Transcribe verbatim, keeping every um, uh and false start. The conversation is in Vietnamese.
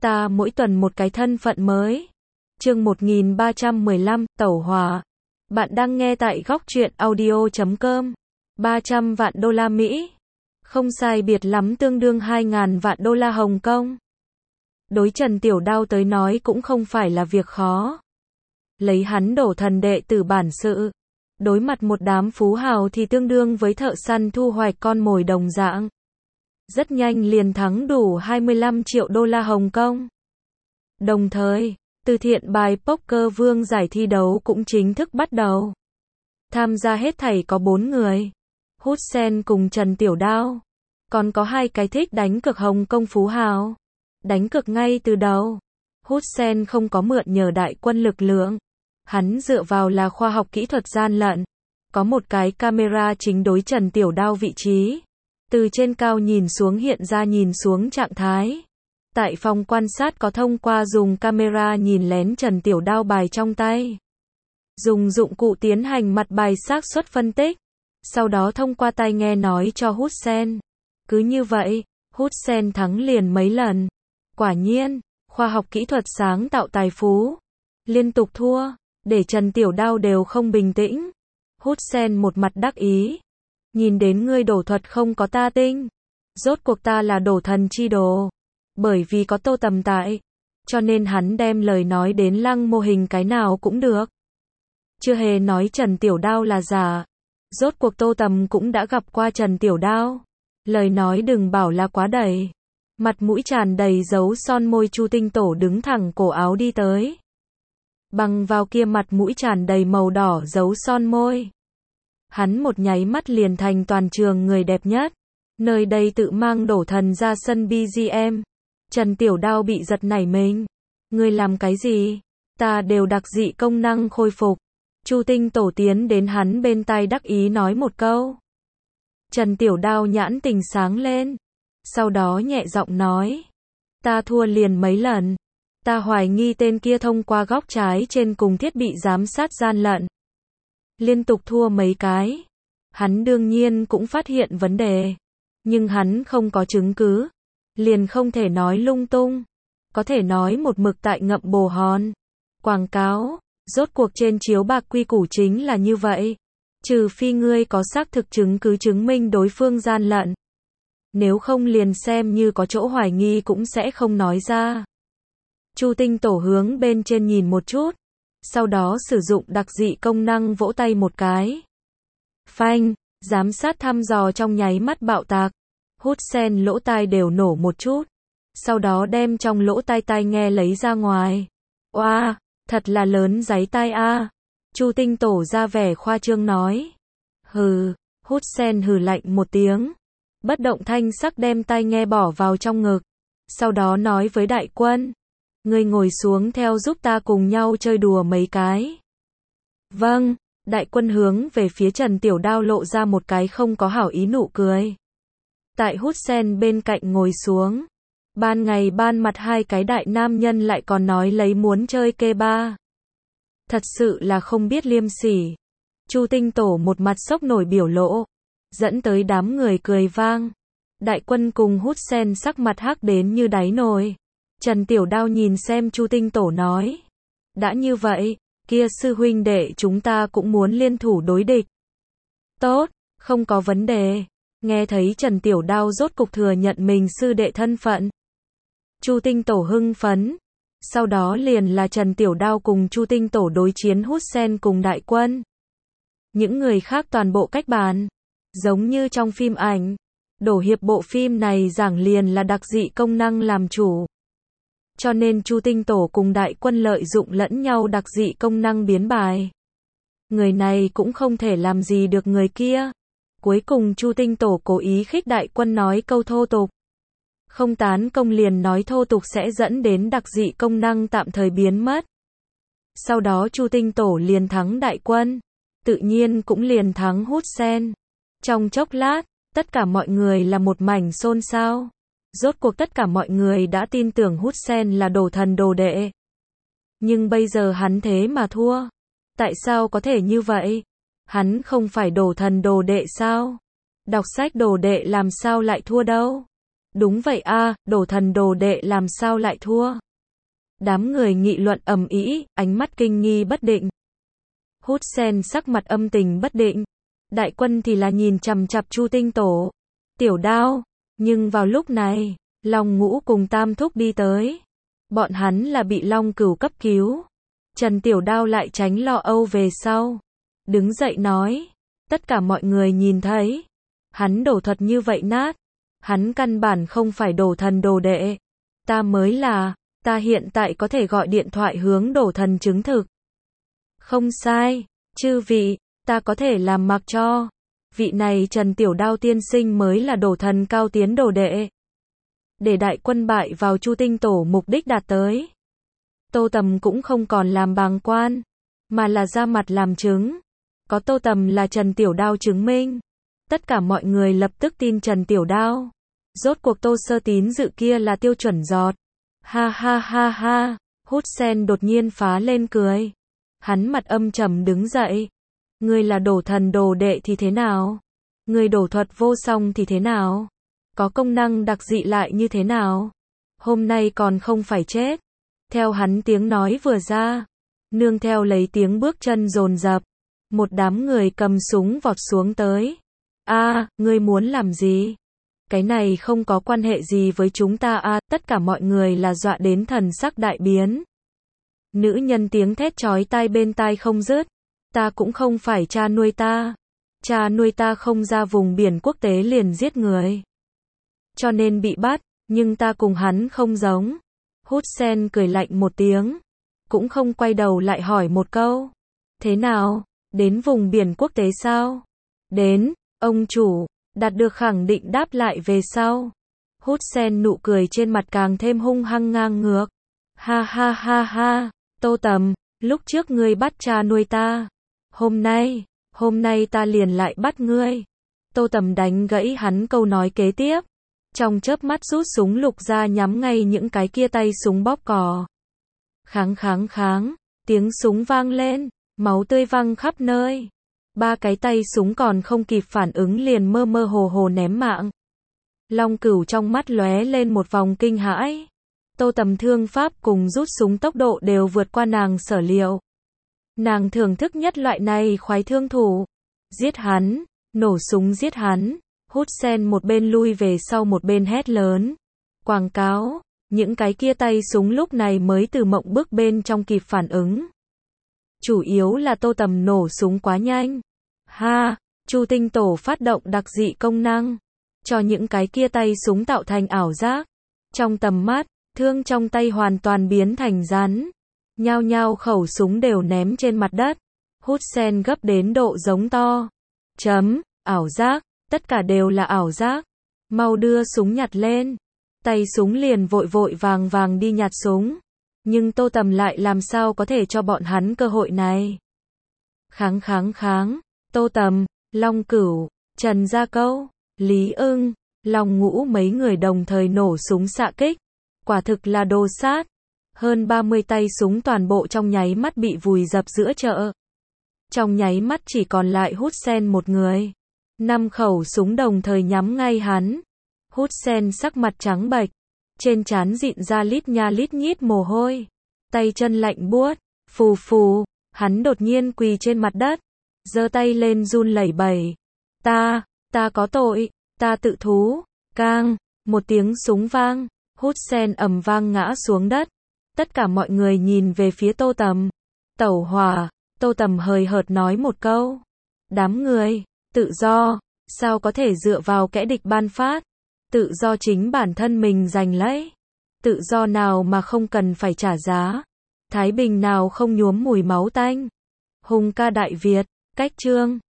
Ta mỗi tuần một cái thân phận mới. Chương một nghìn ba trăm mười lăm, Tẩu hỏa. Bạn đang nghe tại góc truyện audio chấm com. ba trăm vạn đô la Mỹ. Không sai biệt lắm tương đương hai nghìn vạn đô la Hồng Kông. Đối Trần Tiểu Đao tới nói cũng không phải là việc khó. Lấy hắn đổ thần đệ tử bản sự. Đối mặt một đám phú hào thì tương đương với thợ săn thu hoạch con mồi đồng dạng. Rất nhanh liền thắng đủ hai mươi lăm triệu đô la Hồng Kông. Đồng thời, từ thiện bài poker vương giải thi đấu cũng chính thức bắt đầu. Tham gia hết thảy có bốn người. Hút Sen cùng Trần Tiểu Đao. Còn có hai cái thích đánh cược Hồng Kông phú hào. Đánh cược ngay từ đầu. Hút Sen không có mượn nhờ đại quân lực lượng. Hắn dựa vào là khoa học kỹ thuật gian lận. Có một cái camera chính đối Trần Tiểu Đao vị trí. Từ trên cao nhìn xuống hiện ra nhìn xuống trạng thái. Tại phòng quan sát có thông qua dùng camera nhìn lén Trần Tiểu Đao bài trong tay. Dùng dụng cụ tiến hành mặt bài xác suất phân tích. Sau đó thông qua tai nghe nói cho Hút Sen. Cứ như vậy, Hút Sen thắng liền mấy lần. Quả nhiên, khoa học kỹ thuật sáng tạo tài phú. Liên tục thua, để Trần Tiểu Đao đều không bình tĩnh. Hút Sen một mặt đắc ý. Nhìn đến ngươi đổ thuật không có ta tinh. Rốt cuộc ta là đổ thần chi đồ. Bởi vì có Tô Tầm tại. Cho nên hắn đem lời nói đến lăng mô hình cái nào cũng được. Chưa hề nói Trần Tiểu Đao là giả. Rốt cuộc Tô Tầm cũng đã gặp qua Trần Tiểu Đao. Lời nói đừng bảo là quá đầy. Mặt mũi tràn đầy dấu son môi Chu Tinh Tổ đứng thẳng cổ áo đi tới. Bằng vào kia mặt mũi tràn đầy màu đỏ dấu son môi. Hắn một nháy mắt liền thành toàn trường người đẹp nhất. Nơi đây tự mang đổ thần ra sân bê giê em. Trần Tiểu Đao bị giật nảy mình. Ngươi làm cái gì? Ta đều đặc dị công năng khôi phục. Chu Tinh Tổ tiến đến hắn bên tai đắc ý nói một câu. Trần Tiểu Đao nhãn tình sáng lên. Sau đó nhẹ giọng nói. Ta thua liền mấy lần. Ta hoài nghi tên kia thông qua góc trái trên cùng thiết bị giám sát gian lận. Liên tục thua mấy cái. Hắn đương nhiên cũng phát hiện vấn đề. Nhưng hắn không có chứng cứ. Liền không thể nói lung tung. Có thể nói một mực tại ngậm bồ hòn. Quảng cáo. Rốt cuộc trên chiếu bạc quy củ chính là như vậy. Trừ phi ngươi có xác thực chứng cứ chứng minh đối phương gian lận. Nếu không liền xem như có chỗ hoài nghi cũng sẽ không nói ra. Chu Tinh Tổ hướng bên trên nhìn một chút. Sau đó sử dụng đặc dị công năng vỗ tay một cái. Phanh, giám sát thăm dò trong nháy mắt bạo tạc. Hút Sen lỗ tai đều nổ một chút. Sau đó đem trong lỗ tai tai nghe lấy ra ngoài. Oa, thật là lớn giấy tai a. Chu Tinh Tổ ra vẻ khoa trương nói. Hừ, Hút Sen hừ lạnh một tiếng. Bất động thanh sắc đem tai nghe bỏ vào trong ngực. Sau đó nói với đại quân. Ngươi ngồi xuống theo giúp ta cùng nhau chơi đùa mấy cái. Vâng, đại quân hướng về phía Trần Tiểu Đao lộ ra một cái không có hảo ý nụ cười. Tại Hút Sen bên cạnh ngồi xuống. Ban ngày ban mặt hai cái đại nam nhân lại còn nói lấy muốn chơi kê ba. Thật sự là không biết liêm sỉ. Chu Tinh Tổ một mặt sốc nổi biểu lộ. Dẫn tới đám người cười vang. Đại quân cùng Hút Sen sắc mặt hắc đến như đáy nồi. Trần Tiểu Đao nhìn xem Chu Tinh Tổ nói. Đã như vậy, kia sư huynh đệ chúng ta cũng muốn liên thủ đối địch. Tốt, không có vấn đề. Nghe thấy Trần Tiểu Đao rốt cục thừa nhận mình sư đệ thân phận. Chu Tinh Tổ hưng phấn. Sau đó liền là Trần Tiểu Đao cùng Chu Tinh Tổ đối chiến Hút Sen cùng đại quân. Những người khác toàn bộ cách bàn. Giống như trong phim ảnh. Đổ hiệp bộ phim này giảng liền là đặc dị công năng làm chủ. Cho nên Chu Tinh Tổ cùng đại quân lợi dụng lẫn nhau đặc dị công năng biến bài. Người này cũng không thể làm gì được người kia. Cuối cùng Chu Tinh Tổ cố ý khích đại quân nói câu thô tục. Không tán công liền nói thô tục sẽ dẫn đến đặc dị công năng tạm thời biến mất. Sau đó Chu Tinh Tổ liền thắng đại quân. Tự nhiên cũng liền thắng Hút Sen. Trong chốc lát, tất cả mọi người là một mảnh xôn xao. Rốt cuộc tất cả mọi người đã tin tưởng Hút Sen là đồ thần đồ đệ. Nhưng bây giờ hắn thế mà thua. Tại sao có thể như vậy? Hắn không phải đồ thần đồ đệ sao? Đọc sách đồ đệ làm sao lại thua đâu? Đúng vậy a, đổ thần đồ đệ làm sao lại thua? Đám người nghị luận ầm ĩ, ánh mắt kinh nghi bất định. Hút Sen sắc mặt âm tình bất định. Đại quân thì là nhìn chằm chằm Chu Tinh Tổ. Tiểu Đao, nhưng vào lúc này, Long Ngũ cùng Tam Thúc đi tới. Bọn hắn là bị Long Cửu cấp cứu. Trần Tiểu Đao lại tránh lo âu về sau. Đứng dậy nói, tất cả mọi người nhìn thấy. Hắn đổ thuật như vậy nát. Hắn căn bản không phải đổ thần đồ đệ. Ta mới là, ta hiện tại có thể gọi điện thoại hướng đổ thần chứng thực. Không sai, chư vị, ta có thể làm mặc cho. Vị này Trần Tiểu Đao tiên sinh mới là đổ thần cao tiến đồ đệ. Để đại quân bại vào Chu Tinh Tổ mục đích đạt tới. Tô Tầm cũng không còn làm bàng quan, mà là ra mặt làm chứng. Có Tô Tầm là Trần Tiểu Đao chứng minh. Tất cả mọi người lập tức tin Trần Tiểu Đao. Rốt cuộc Tô Sơ Tín dự kia là tiêu chuẩn giọt. Ha ha ha ha, Hút Sen đột nhiên phá lên cười. Hắn mặt âm trầm đứng dậy. Ngươi là đổ thần đồ đệ thì thế nào? Ngươi đổ thuật vô song thì thế nào? Có công năng đặc dị lại như thế nào? Hôm nay còn không phải chết. Theo hắn tiếng nói vừa ra, nương theo lấy tiếng bước chân dồn dập, một đám người cầm súng vọt xuống tới. A, ngươi muốn làm gì? Cái này không có quan hệ gì với chúng ta a, tất cả mọi người là dọa đến thần sắc đại biến. Nữ nhân tiếng thét chói tai bên tai không dứt. Ta cũng không phải cha nuôi ta. Cha nuôi ta không ra vùng biển quốc tế liền giết người. Cho nên bị bắt, nhưng ta cùng hắn không giống. Hút Sen cười lạnh một tiếng. Cũng không quay đầu lại hỏi một câu. Thế nào? Đến vùng biển quốc tế sao? Đến, ông chủ, đạt được khẳng định đáp lại về sau. Hút Sen nụ cười trên mặt càng thêm hung hăng ngang ngược. Ha ha ha ha, Tô Tầm, lúc trước ngươi bắt cha nuôi ta. Hôm nay, hôm nay ta liền lại bắt ngươi. Tô Tầm đánh gãy hắn câu nói kế tiếp. Trong chớp mắt rút súng lục ra nhắm ngay những cái kia tay súng bóp cò. Kháng kháng kháng, tiếng súng vang lên, máu tươi văng khắp nơi. Ba cái tay súng còn không kịp phản ứng liền mơ mơ hồ hồ ném mạng. Long Cửu trong mắt lóe lên một vòng kinh hãi. Tô Tầm thương pháp cùng rút súng tốc độ đều vượt qua nàng sở liệu. Nàng thưởng thức nhất loại này khoái thương thủ. Giết hắn, nổ súng giết hắn. Hút Sen một bên lui về sau một bên hét lớn. Quảng cáo, những cái kia tay súng lúc này mới từ mộng bức bên trong kịp phản ứng. Chủ yếu là Tô Tầm nổ súng quá nhanh. Ha, Chu Tinh Tổ phát động đặc dị công năng. Cho những cái kia tay súng tạo thành ảo giác. Trong tầm mắt, thương trong tay hoàn toàn biến thành rắn. Nhao nhao khẩu súng đều ném trên mặt đất. Hút Sen gấp đến độ giống to. Chấm, ảo giác, tất cả đều là ảo giác. Mau đưa súng nhặt lên. Tay súng liền vội vội vàng vàng đi nhặt súng. Nhưng Tô Tầm lại làm sao có thể cho bọn hắn cơ hội này. Kháng kháng kháng, Tô Tầm, Long Cửu, Trần Gia Câu, Lý Ưng, Long Ngũ mấy người đồng thời nổ súng xạ kích. Quả thực là đồ sát. Hơn ba mươi tay súng toàn bộ trong nháy mắt bị vùi dập giữa chợ. Trong nháy mắt chỉ còn lại Hút Sen một người. Năm khẩu súng đồng thời nhắm ngay hắn. Hút Sen sắc mặt trắng bệch. Trên trán dịn ra lít nha lít nhít mồ hôi. Tay chân lạnh buốt. Phù phù. Hắn đột nhiên quỳ trên mặt đất. Giơ tay lên run lẩy bẩy. Ta, ta có tội. Ta tự thú. Cang. Một tiếng súng vang. Hút Sen ầm vang ngã xuống đất. Tất cả mọi người nhìn về phía Tô Tầm. Tẩu hỏa. Tô Tầm hời hợt nói một câu. Đám người. Tự do. Sao có thể dựa vào kẻ địch ban phát. Tự do chính bản thân mình giành lấy. Tự do nào mà không cần phải trả giá. Thái bình nào không nhuốm mùi máu tanh. Hùng ca Đại Việt. Cách chương.